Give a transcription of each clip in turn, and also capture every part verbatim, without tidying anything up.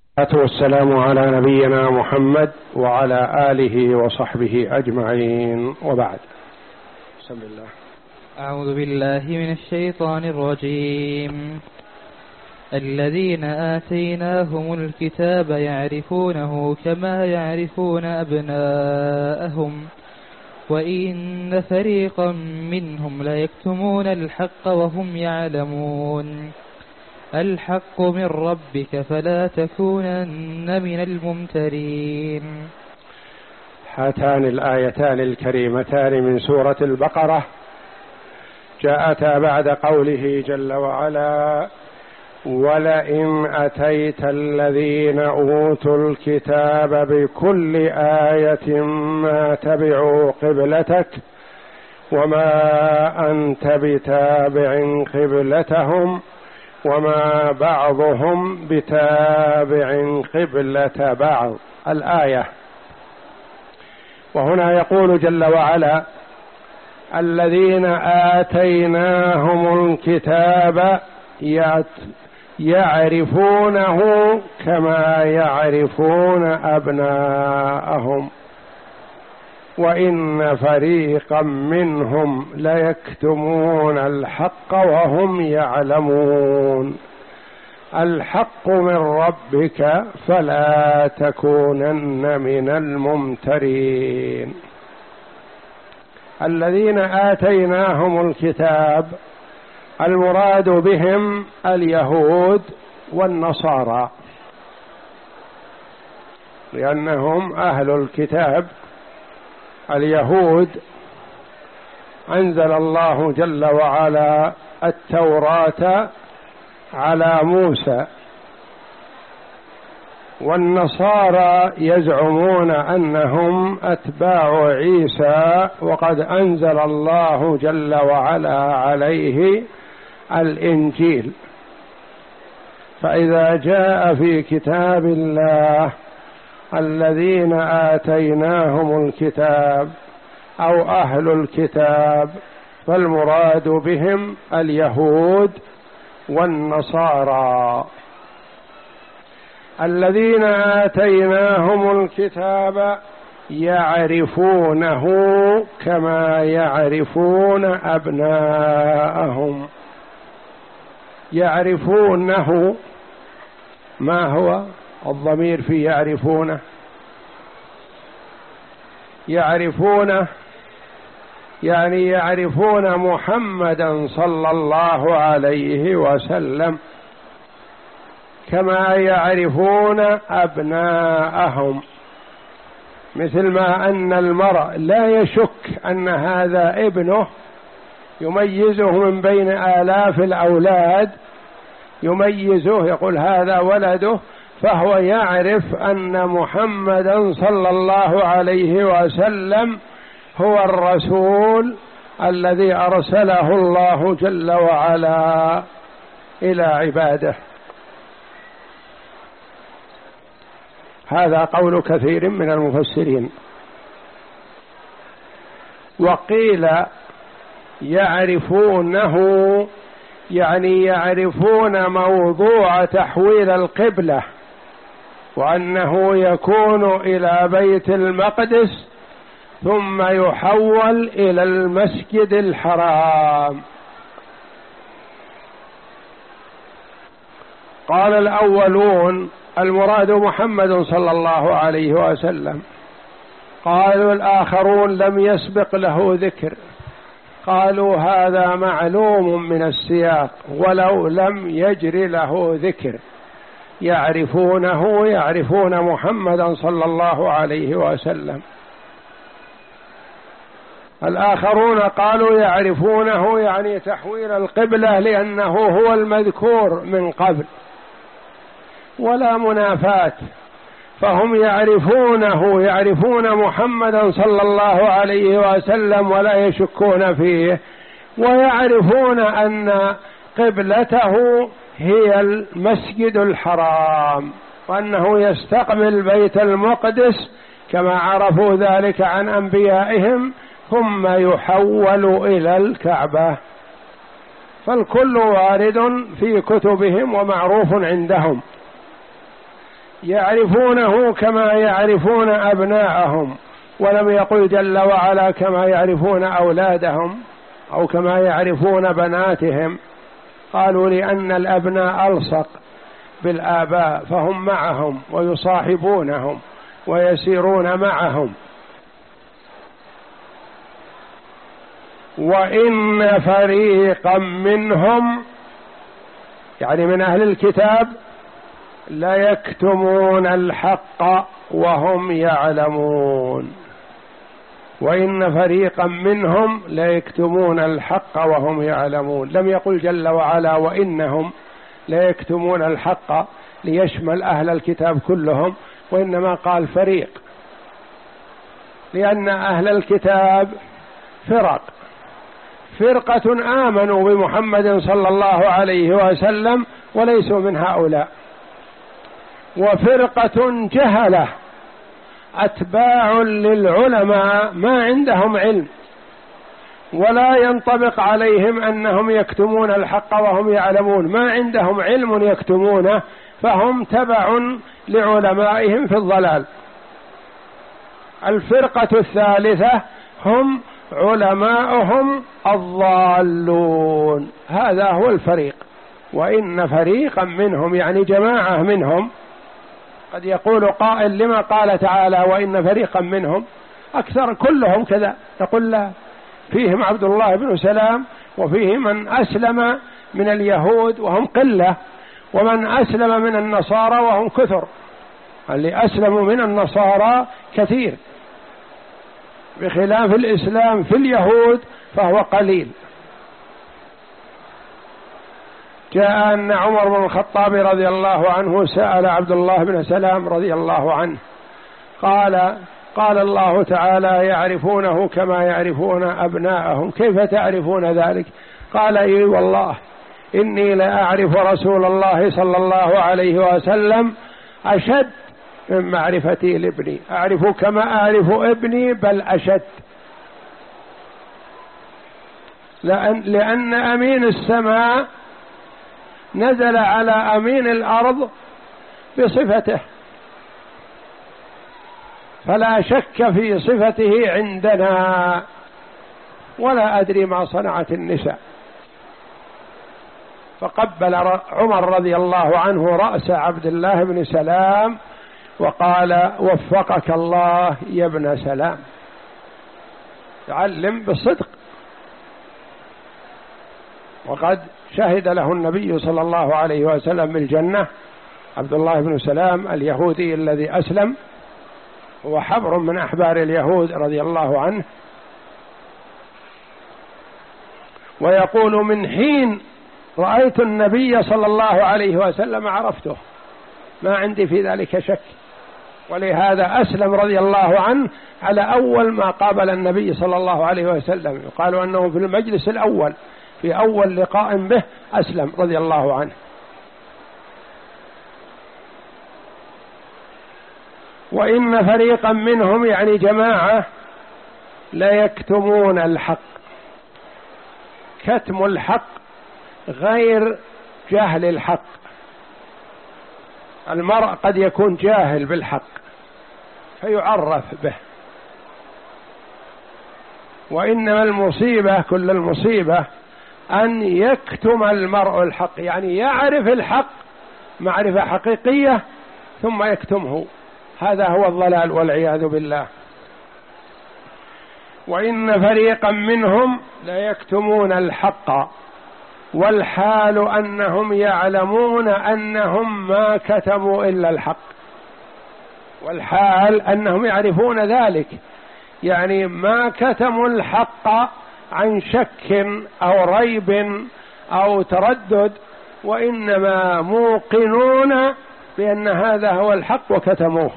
والسلام على نبينا محمد وعلى آله وصحبه أجمعين، وبعد. بسم الله. أعوذ بالله من الشيطان الرجيم. الذين آتيناهم الكتاب يعرفونه كما يعرفون أبناءهم وإن فريقا منهم ليكتمون الحق وهم يعلمون. الحق من ربك فلا تكونن من الممترين. هاتان الآيتان الكريمتان من سورة البقرة جاءتا بعد قوله جل وعلا: ولئن أتيت الذين أوتوا الكتاب بكل آية ما تبعوا قبلتك وما أنت بتابع قبلتهم وما بعضهم بتابع قبلة بعض. الآية. وهنا يقول جل وعلا: الذين آتيناهم الكتاب يعرفونه كما يعرفون أبناءهم وإن فريقا منهم ليكتمون الحق وهم يعلمون. الحق من ربك فلا تكونن من الممترين. الذين آتيناهم الكتاب المراد بهم اليهود والنصارى، لأنهم أهل الكتاب. اليهود أنزل الله جل وعلا التوراة على موسى، والنصارى يزعمون أنهم أتباع عيسى وقد أنزل الله جل وعلا عليه الإنجيل. فإذا جاء في كتاب الله الذين آتيناهم الكتاب أو أهل الكتاب فالمراد بهم اليهود والنصارى. الذين آتيناهم الكتاب يعرفونه كما يعرفون أبناءهم. يعرفونه، ما هو الضمير في يعرفونه؟ يعرفونه يعني يعرفون محمدا صلى الله عليه وسلم كما يعرفون أبناءهم، مثل ما أن المرء لا يشك أن هذا ابنه، يميزه من بين آلاف الأولاد، يميزه يقول هذا ولده، فهو يعرف أن محمدا صلى الله عليه وسلم هو الرسول الذي أرسله الله جل وعلا إلى عباده. هذا قول كثير من المفسرين. وقيل يعرفونه يعني يعرفون موضوع تحويل القبلة، وأنه يكون إلى بيت المقدس ثم يحول إلى المسجد الحرام. قال الأولون المراد محمد صلى الله عليه وسلم، قالوا الآخرون لم يسبق له ذكر، قالوا هذا معلوم من السياق ولو لم يجر له ذكر. يعرفونه يعرفون محمدا صلى الله عليه وسلم. الآخرون قالوا يعرفونه يعني تحويل القبلة لأنه هو المذكور من قبل، ولا منافاة، فهم يعرفونه يعرفون محمدا صلى الله عليه وسلم ولا يشكون فيه، ويعرفون أن قبلته هي المسجد الحرام وأنه يستقبل بيت المقدس كما عرفوا ذلك عن أنبيائهم ثم يحول إلى الكعبة. فالكل وارد في كتبهم ومعروف عندهم. يعرفونه كما يعرفون أبناءهم، ولم يقل جل وعلا كما يعرفون أولادهم أو كما يعرفون بناتهم. قالوا لأن الأبناء ألصق بالآباء فهم معهم ويصاحبونهم ويسيرون معهم. وإن فريقا منهم يعني من أهل الكتاب لا يكتمون الحق وهم يعلمون. وإن فريقا منهم لا يكتمون الحق وهم يعلمون. لم يقل جل وعلا وإنهم لا يكتمون الحق ليشمل أهل الكتاب كلهم، وإنما قال فريق، لأن أهل الكتاب فرق، فرقة آمنوا بمحمد صلى الله عليه وسلم وليسوا من هؤلاء، وفرقة جهلة أتباع للعلماء ما عندهم علم ولا ينطبق عليهم أنهم يكتمون الحق وهم يعلمون، ما عندهم علم يكتمونه، فهم تبع لعلمائهم في الضلال. الفرقة الثالثة هم علماؤهم الضالون، هذا هو الفريق. وإن فريقا منهم يعني جماعة منهم. قد يقول قائل لما قال تعالى وإن فريقا منهم، أكثر كلهم كذا، نقول لا، فيهم عبد الله بن سلام وفيه من أسلم من اليهود وهم قلة، ومن أسلم من النصارى وهم كثر. اللي أسلموا من النصارى كثير، بخلاف الإسلام في اليهود فهو قليل. جاء أن عمر بن الخطاب رضي الله عنه سأل عبد الله بن سلام رضي الله عنه، قال قال الله تعالى يعرفونه كما يعرفون أبناءهم، كيف تعرفون ذلك؟ قال إي والله إني لأعرف رسول الله صلى الله عليه وسلم أشد من معرفتي لابني، أعرف كما أعرف ابني بل أشد، لأن, لأن أمين السماء نزل على أمين الأرض بصفته، فلا شك في صفته عندنا، ولا أدري ما صنعت النساء. فقبل عمر رضي الله عنه رأس عبد الله بن سلام وقال وفقك الله يا ابن سلام، تعلم بالصدق. وقد شهد له النبي صلى الله عليه وسلم بالجنة. عبد الله بن سلام اليهودي الذي أسلم هو حبر من أحبار اليهود رضي الله عنه، ويقول من حين رأيت النبي صلى الله عليه وسلم عرفته، ما عندي في ذلك شك. ولهذا أسلم رضي الله عنه على أول ما قابل النبي صلى الله عليه وسلم، يقال أنه في المجلس الأول في أول لقاء به أسلم رضي الله عنه. وإن فريقا منهم يعني جماعة لا يكتمون الحق. كتم الحق غير جهل الحق. المرء قد يكون جاهل بالحق فيعرف به، وإنما المصيبة كل المصيبة أن يكتم المرء الحق، يعني يعرف الحق معرفة حقيقية ثم يكتمه، هذا هو الضلال والعياذ بالله. وإن فريقا منهم لا يكتمون الحق والحال أنهم يعلمون أنهم ما كتموا إلا الحق، والحال أنهم يعرفون ذلك، يعني ما كتموا الحق عن شك أو ريب أو تردد، وإنما موقنون بأن هذا هو الحق وكتموه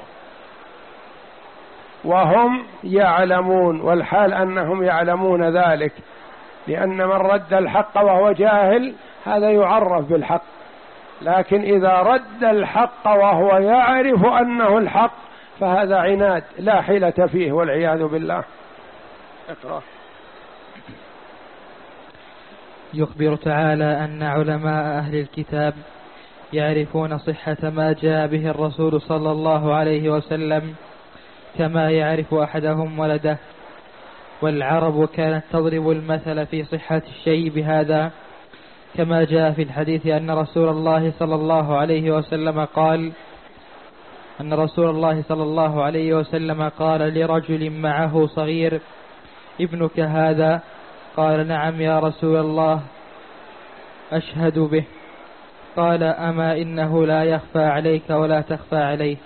وهم يعلمون، والحال أنهم يعلمون ذلك، لأن من رد الحق وهو جاهل هذا يعرف بالحق، لكن إذا رد الحق وهو يعرف أنه الحق فهذا عناد لا حيلة فيه والعياذ بالله. اقرأ. يخبر تعالى أن علماء أهل الكتاب يعرفون صحة ما جاء به الرسول صلى الله عليه وسلم كما يعرف أحدهم ولده. والعرب كانت تضرب المثل في صحة الشيء بهذا، كما جاء في الحديث أن رسول الله صلى الله عليه وسلم قال أن رسول الله صلى الله عليه وسلم قال لرجل معه صغير: ابنك هذا؟ قال: نعم يا رسول الله، أشهد به. قال: أما إنه لا يخفى عليك ولا تخفى عليه.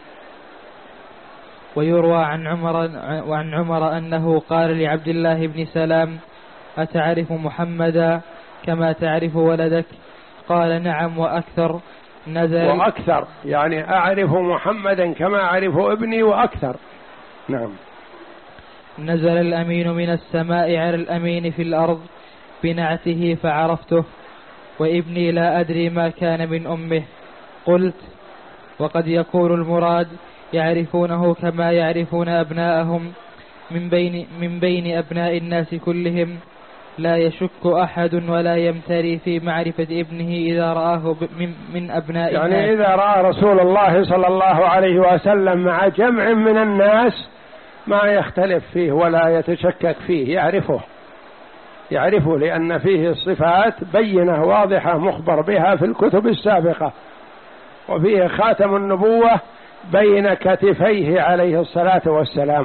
ويروى عن عمر, وعن عمر أنه قال لعبد الله بن سلام: أتعرف محمدا كما تعرف ولدك؟ قال: نعم وأكثر. نزل وأكثر يعني أعرف محمدا كما أعرف ابني وأكثر. نعم. نزل الأمين من السماء على الأمين في الأرض بنعته فعرفته، وابني لا أدري ما كان من أمه. قلت: وقد يكون المراد يعرفونه كما يعرفون أبناءهم من بين, من بين أبناء الناس كلهم، لا يشك أحد ولا يمتري في معرفة ابنه إذا رآه من, من أبناء يعني الناس. إذا رأى رسول الله صلى الله عليه وسلم مع جمع من الناس ما يختلف فيه ولا يتشكك فيه، يعرفه يعرفه لأن فيه الصفات بينة واضحة مخبر بها في الكتب السابقة، وفيه خاتم النبوة بين كتفيه عليه الصلاة والسلام.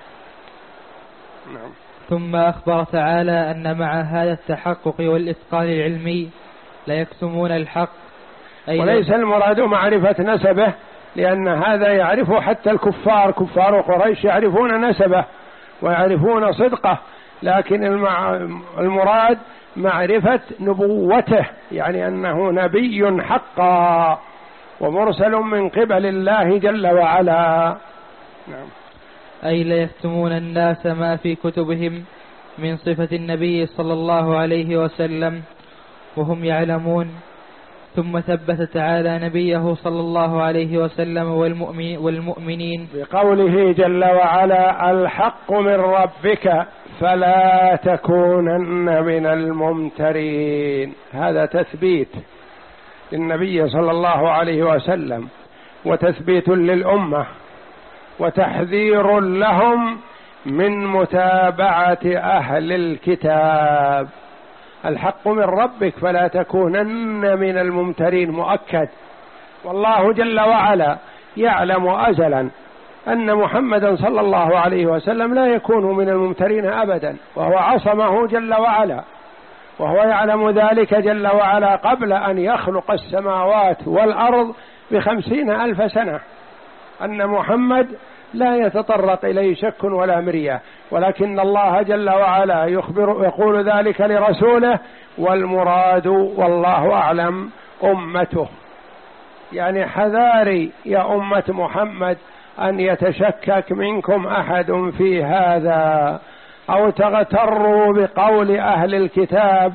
نعم. ثم أخبر تعالى أن مع هذا التحقق والإتقان العلمي لا يكتمون الحق، وليس المراد معرفة نسبه، لأن هذا يعرفه حتى الكفار، كفار قريش يعرفون نسبه ويعرفون صدقه، لكن المراد معرفة نبوته، يعني أنه نبي حقا ومرسل من قبل الله جل وعلا. نعم. أي لا يكتمون الناس ما في كتبهم من صفة النبي صلى الله عليه وسلم وهم يعلمون. ثم ثبت تعالى نبيه صلى الله عليه وسلم والمؤمن والمؤمنين بقوله جل وعلا: الحق من ربك فلا تكونن من الممترين. هذا تثبيت للنبي صلى الله عليه وسلم وتثبيت للأمة وتحذير لهم من متابعة أهل الكتاب. الحق من ربك فلا تكونن من الممترين مؤكد، والله جل وعلا يعلم أزلا أن محمدا صلى الله عليه وسلم لا يكون من الممترين أبدا، وهو عصمه جل وعلا، وهو يعلم ذلك جل وعلا قبل أن يخلق السماوات والأرض بخمسين ألف سنة، أن محمد لا يتطرق إليه شك ولا مرية، ولكن الله جل وعلا يخبر يقول ذلك لرسوله: والمراد والله أعلم أمته. يعني حذاري يا أمة محمد أن يتشكك منكم أحد في هذا أو تغتروا بقول أهل الكتاب،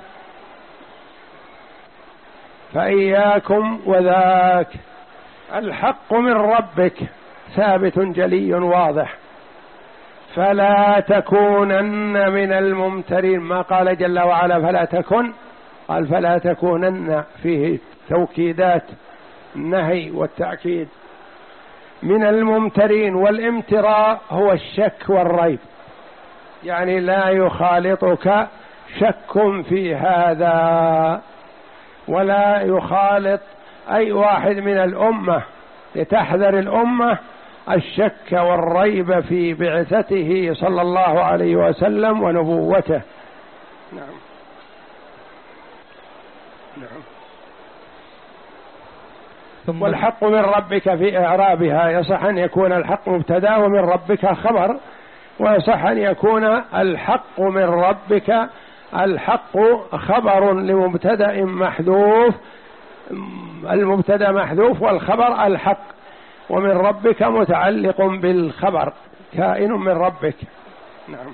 فإياكم وذاك. الحق من ربك ثابت جلي واضح، فلا تكونن من الممترين. ما قال جل وعلا فلا تكن، قال فلا تكونن، فيه توكيدات النهي والتأكيد. من الممترين، والامتراء هو الشك والريب، يعني لا يخالطك شك في هذا، ولا يخالط أي واحد من الأمة، لتحذر الأمة الشك والريب في بعثته صلى الله عليه وسلم ونبوته. نعم. نعم. والحق من ربك في إعرابها يصح أن يكون الحق مبتدا ومن ربك خبر، ويصح أن يكون الحق من ربك الحق خبر لمبتدا محذوف، المبتدا محذوف والخبر الحق، ومن ربك متعلق بالخبر كائن من ربك. نعم.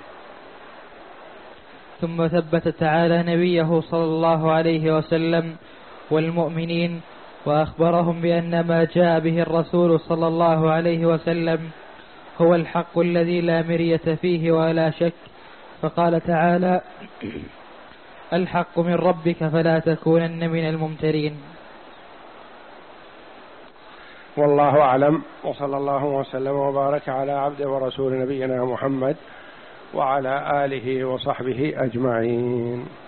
ثم ثبت تعالى نبيه صلى الله عليه وسلم والمؤمنين وأخبرهم بأن ما جاء به الرسول صلى الله عليه وسلم هو الحق الذي لا مرية فيه ولا شك، فقال تعالى: الحق من ربك فلا تكونن من الممترين. والله أعلم، وصلى الله وسلم وبارك على عبده ورسول نبينا محمد وعلى آله وصحبه أجمعين.